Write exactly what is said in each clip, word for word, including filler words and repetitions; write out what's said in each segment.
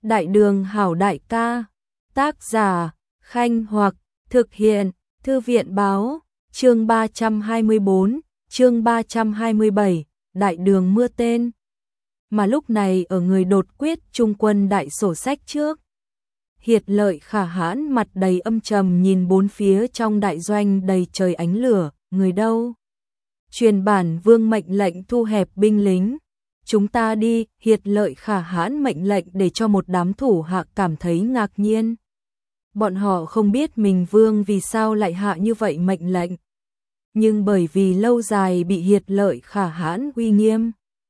Đại đường hảo đại ca, tác giả, Khanh Hoặc, thực hiện, Thư viện báo, chương ba trăm hai mươi tư, chương ba trăm hai mươi bảy, đại đường mưa tên. Mà lúc này ở người đột quyết trung quân đại sổ sách trước. Hiệt Lợi Khả Hãn mặt đầy âm trầm nhìn bốn phía trong đại doanh đầy trời ánh lửa, người đâu? Truyền bản vương mệnh lệnh thu hẹp binh lính. Chúng ta đi, Hiệt Lợi Khả Hãn mệnh lệnh để cho một đám thủ hạ cảm thấy ngạc nhiên. Bọn họ không biết mình vương vì sao lại hạ như vậy mệnh lệnh. Nhưng bởi vì lâu dài bị Hiệt Lợi Khả Hãn uy nghiêm.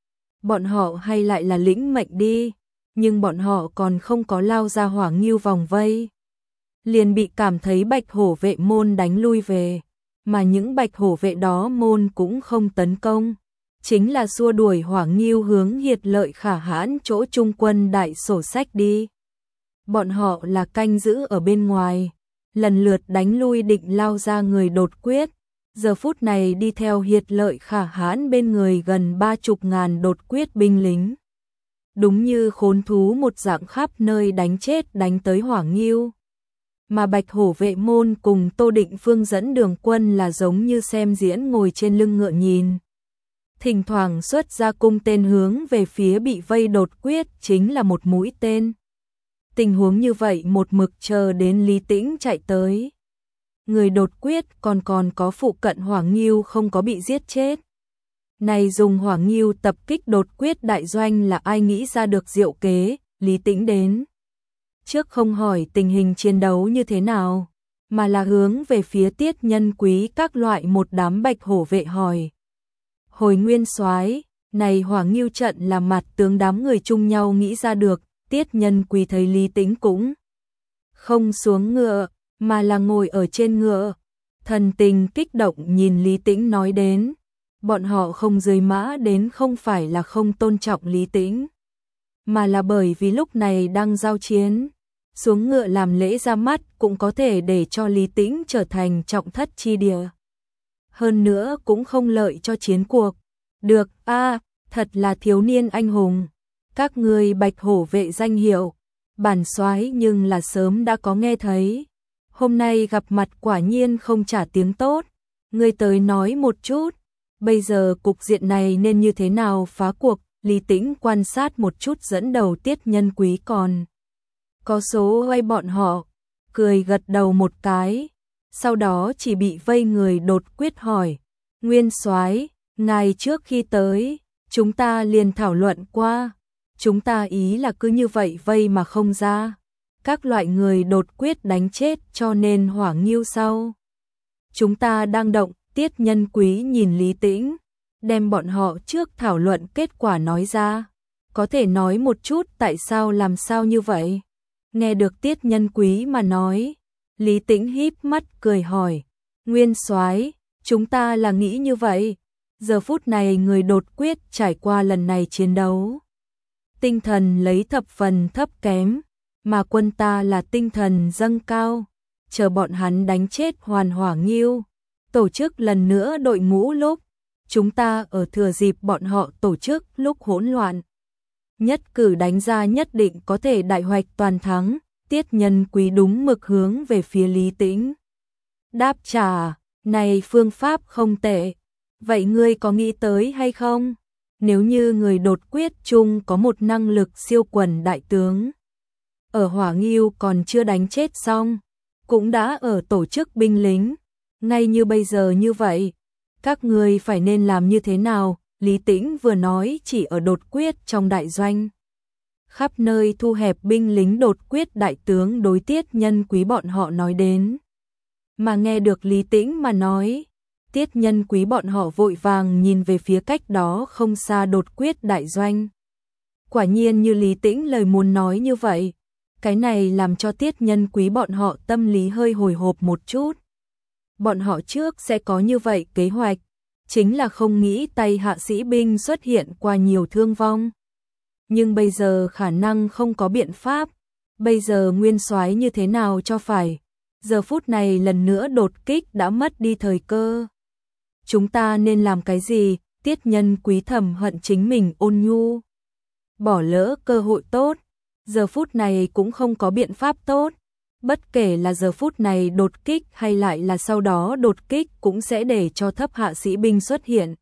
Bọn họ hay lại là lĩnh mệnh đi, nhưng bọn họ còn không có lao ra Hỏa Ngưu vòng vây. Liền bị cảm thấy Bạch Hổ vệ môn đánh lui về, mà những Bạch Hổ vệ đó môn cũng không tấn công. Chính là xua đuổi Hỏa Ngưu hướng Hiệt Lợi Khả Hãn chỗ trung quân đại sổ sách đi. Bọn họ là canh giữ ở bên ngoài, lần lượt đánh lui định lao ra người đột quyết. Giờ phút này đi theo Hiệt Lợi Khả Hãn bên người gần ba chục ngàn đột quyết binh lính. Đúng như khốn thú một dạng khắp nơi đánh chết đánh tới Hỏa Ngưu. Mà Bạch Hổ vệ môn cùng Tô Định Phương dẫn đường quân là giống như xem diễn ngồi trên lưng ngựa nhìn. Thỉnh thoảng xuất ra cung tên hướng về phía bị vây đột quyết chính là một mũi tên. Tình huống như vậy một mực chờ đến Lý Tĩnh chạy tới. Người đột quyết còn còn có phụ cận Hỏa Ngưu không có bị giết chết. Này dùng Hỏa Ngưu tập kích đột quyết đại doanh là ai nghĩ ra được diệu kế, Lý Tĩnh đến. Trước không hỏi tình hình chiến đấu như thế nào, mà là hướng về phía Tiết Nhân Quý các loại một đám Bạch Hổ vệ hỏi. Hồi nguyên soái, này Hỏa Ngưu trận là mặt tướng đám người chung nhau nghĩ ra được, Tiết Nhân Quý thấy Lý Tĩnh cũng không xuống ngựa, mà là ngồi ở trên ngựa. Thần tình kích động nhìn Lý Tĩnh nói đến, bọn họ không rơi mã đến không phải là không tôn trọng Lý Tĩnh, mà là bởi vì lúc này đang giao chiến. Xuống ngựa làm lễ ra mắt cũng có thể để cho Lý Tĩnh trở thành trọng thất chi địa. Hơn nữa cũng không lợi cho chiến cuộc. Được, a à, thật là thiếu niên anh hùng. Các người Bạch Hổ vệ danh hiệu, bản soái nhưng là sớm đã có nghe thấy. Hôm nay gặp mặt quả nhiên không trả tiếng tốt. Ngươi tới nói một chút, bây giờ cục diện này nên như thế nào phá cuộc? Lý Tĩnh quan sát một chút dẫn đầu Tiết Nhân Quý còn có số hay bọn họ, cười gật đầu một cái, sau đó chỉ bị vây người đột quyết hỏi, nguyên soái, ngài trước khi tới, chúng ta liền thảo luận qua, chúng ta ý là cứ như vậy vây mà không ra, các loại người đột quyết đánh chết cho nên Hỏa Ngưu sau. Chúng ta đang động, Tiết Nhân Quý nhìn Lý Tĩnh, đem bọn họ trước thảo luận kết quả nói ra, có thể nói một chút tại sao làm sao như vậy. Nghe được Tiết Nhân Quý mà nói, Lý Tĩnh híp mắt cười hỏi, nguyên soái, chúng ta là nghĩ như vậy. Giờ phút này người đột quyết trải qua lần này chiến đấu, tinh thần lấy thập phần thấp kém, mà quân ta là tinh thần dâng cao, chờ bọn hắn đánh chết hoàn Hỏa Ngưu, tổ chức lần nữa đội ngũ lúc, chúng ta ở thừa dịp bọn họ tổ chức lúc hỗn loạn. Nhất cử đánh ra nhất định có thể đại hoạch toàn thắng. Tiết Nhân Quý đúng mực hướng về phía Lý Tĩnh. Đáp trả, này phương pháp không tệ. Vậy ngươi có nghĩ tới hay không? Nếu như người đột quyết chung có một năng lực siêu quần đại tướng. Ở Hỏa Ngưu còn chưa đánh chết xong, cũng đã ở tổ chức binh lính. Ngay như bây giờ như vậy, các ngươi phải nên làm như thế nào? Lý Tĩnh vừa nói chỉ ở đột quyết trong đại doanh. Khắp nơi thu hẹp binh lính đột quyết đại tướng đối Tiết Nhân Quý bọn họ nói đến. Mà nghe được Lý Tĩnh mà nói, Tiết Nhân Quý bọn họ vội vàng nhìn về phía cách đó không xa đột quyết đại doanh. Quả nhiên như Lý Tĩnh lời muốn nói như vậy, cái này làm cho Tiết Nhân Quý bọn họ tâm lý hơi hồi hộp một chút. Bọn họ trước sẽ có như vậy kế hoạch, chính là không nghĩ tay hạ sĩ binh xuất hiện qua nhiều thương vong. Nhưng bây giờ khả năng không có biện pháp, bây giờ nguyên soái như thế nào cho phải, giờ phút này lần nữa đột kích đã mất đi thời cơ. Chúng ta nên làm cái gì? Tiết Nhân Quý thầm hận chính mình ôn nhu. Bỏ lỡ cơ hội tốt, Giờ phút này cũng không có biện pháp tốt. Bất kể là giờ phút này đột kích hay lại là sau đó đột kích cũng sẽ để cho thấp hạ sĩ binh xuất hiện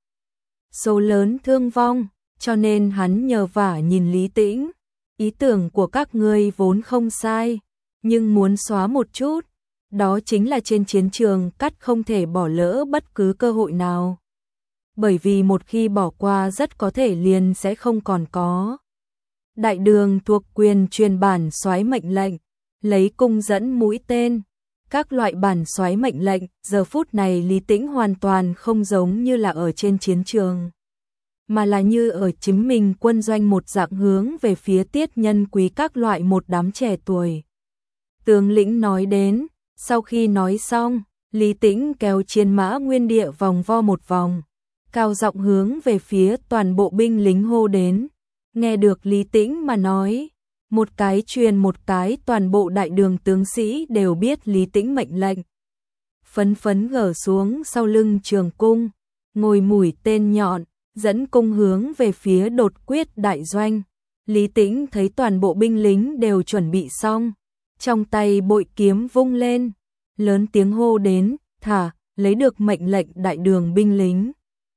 số lớn thương vong, cho nên hắn nhờ vả nhìn Lý Tĩnh. Ý tưởng của các ngươi vốn không sai, nhưng muốn xóa một chút, đó chính là trên chiến trường cắt không thể bỏ lỡ bất cứ cơ hội nào. Bởi vì một khi bỏ qua rất có thể liền sẽ không còn có. Đại đường thuộc quyền truyền bản soái mệnh lệnh, lấy cung dẫn mũi tên, các loại bản soái mệnh lệnh, giờ phút này Lý Tĩnh hoàn toàn không giống như là ở trên chiến trường, mà là như ở chính mình quân doanh một dạng hướng về phía Tiết Nhân Quý các loại một đám trẻ tuổi. Tướng lĩnh nói đến, sau khi nói xong, Lý Tĩnh kéo chiến mã nguyên địa vòng vo một vòng, cao giọng hướng về phía toàn bộ binh lính hô đến. Nghe được Lý Tĩnh mà nói, một cái truyền một cái, toàn bộ đại đường tướng sĩ đều biết Lý Tĩnh mệnh lệnh. Phấn phấn gở xuống sau lưng trường cung, ngồi mũi tên nhọn, dẫn cung hướng về phía đột quyết đại doanh. Lý Tĩnh thấy toàn bộ binh lính đều chuẩn bị xong, trong tay bội kiếm vung lên, lớn tiếng hô đến, thả, lấy được mệnh lệnh đại đường binh lính.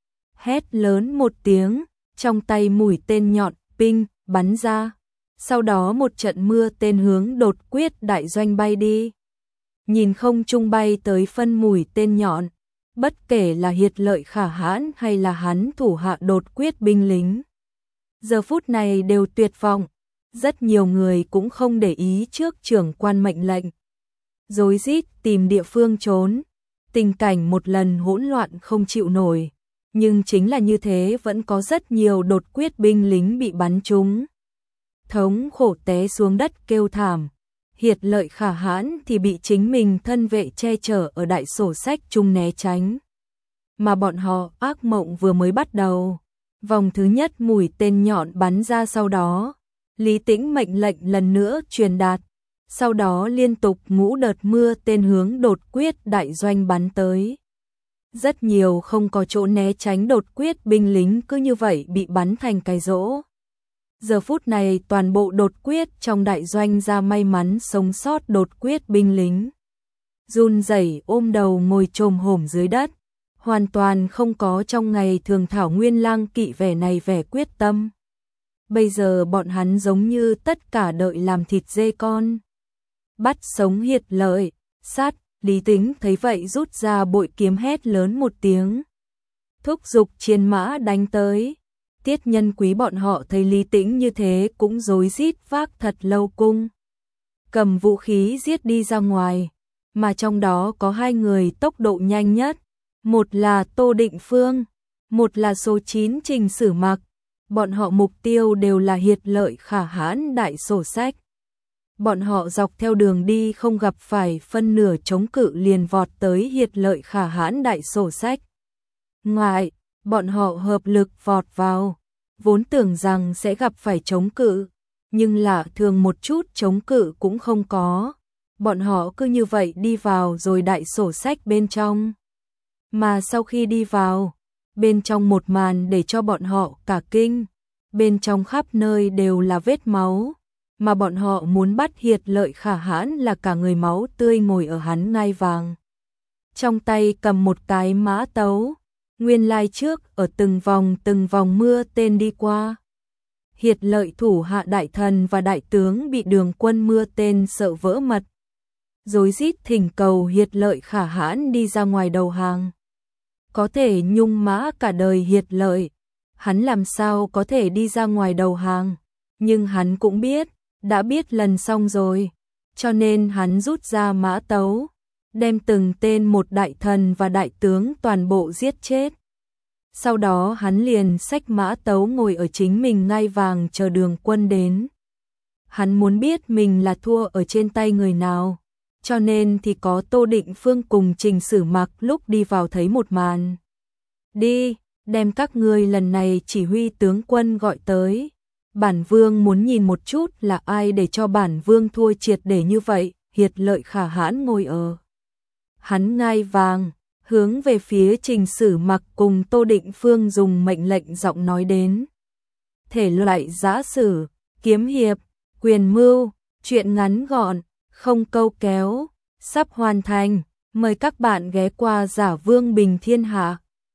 Hét lớn một tiếng, trong tay mũi tên nhọn, pinh, bắn ra. Sau đó một trận mưa tên hướng đột quyết đại doanh bay đi. Nhìn không trung bay tới phân mũi tên nhọn, bất kể là Hiệt Lợi Khả Hãn hay là hắn thủ hạ đột quyết binh lính, giờ phút này đều tuyệt vọng. Rất nhiều người cũng không để ý trước trưởng quan mệnh lệnh, rối rít tìm địa phương trốn. Tình cảnh một lần hỗn loạn không chịu nổi, nhưng chính là như thế vẫn có rất nhiều đột quyết binh lính bị bắn trúng, thống khổ té xuống đất kêu thảm. Hiệt Lợi Khả Hãn thì bị chính mình thân vệ che chở ở đại sổ sách chung né tránh. Mà bọn họ ác mộng vừa mới bắt đầu. Vòng thứ nhất mũi tên nhọn bắn ra, sau đó Lý Tĩnh mệnh lệnh lần nữa truyền đạt. Sau đó liên tục ngũ đợt mưa tên hướng đột quyết đại doanh bắn tới. Rất nhiều không có chỗ né tránh đột quyết binh lính cứ như vậy bị bắn thành cái rỗ. Giờ phút này toàn bộ đột quyết trong đại doanh ra may mắn sống sót đột quyết binh lính, run rẩy ôm đầu ngồi chồm hổm dưới đất, hoàn toàn không có trong ngày thường thảo nguyên lang kỵ vẻ này vẻ quyết tâm. Bây giờ bọn hắn giống như tất cả đợi làm thịt dê con. Bắt sống Hiệt Lợi, sát. Lý Tĩnh thấy vậy rút ra bội kiếm hét lớn một tiếng, thúc giục chiến mã đánh tới. Tiết Nhân Quý bọn họ thấy Lý Tĩnh như thế cũng rối rít vác thật lâu cung, cầm vũ khí giết đi ra ngoài, mà trong đó có hai người tốc độ nhanh nhất, một là Tô Định Phương, một là số chín Trình Sử Mặc. Bọn họ mục tiêu đều là Hiệt Lợi Khả Hãn đại sổ sách. Bọn họ dọc theo đường đi không gặp phải phân nửa chống cự liền vọt tới Hiệt Lợi Khả Hãn đại sổ sách. Ngoại, bọn họ hợp lực vọt vào, vốn tưởng rằng sẽ gặp phải chống cự, nhưng lạ thường một chút chống cự cũng không có. Bọn họ cứ như vậy đi vào rồi đại sổ sách bên trong. Mà sau khi đi vào, bên trong một màn để cho bọn họ cả kinh, bên trong khắp nơi đều là vết máu. Mà bọn họ muốn bắt Hiệt Lợi Khả Hãn là cả người máu tươi ngồi ở hắn ngai vàng, trong tay cầm một cái mã tấu. Nguyên lai trước ở từng vòng từng vòng mưa tên đi qua, Hiệt Lợi thủ hạ đại thần và đại tướng bị đường quân mưa tên sợ vỡ mật, rối rít thỉnh cầu Hiệt Lợi Khả Hãn đi ra ngoài đầu hàng. Có thể nhung mã cả đời Hiệt Lợi, hắn làm sao có thể đi ra ngoài đầu hàng, nhưng hắn cũng biết, đã biết lần xong rồi, cho nên hắn rút ra mã tấu, đem từng tên một đại thần và đại tướng toàn bộ giết chết. Sau đó hắn liền xách mã tấu ngồi ở chính mình ngai vàng chờ đường quân đến. Hắn muốn biết mình là thua ở trên tay người nào, cho nên thì có Tô Định Phương cùng Trình Sử Mặc lúc đi vào thấy một màn. Đi, đem các ngươi lần này chỉ huy tướng quân gọi tới. Bản vương muốn nhìn một chút là ai để cho bản vương thua triệt để như vậy. Hiệt Lợi Khả Hãn ngồi ở hắn ngai vàng, hướng về phía Trình Sử Mặc cùng Tô Định Phương dùng mệnh lệnh giọng nói đến. Thể loại giã sử, kiếm hiệp, Quyền mưu, chuyện ngắn gọn, không câu kéo, sắp hoàn thành. Mời các bạn ghé qua Giả Vương Bình Thiên Hạ.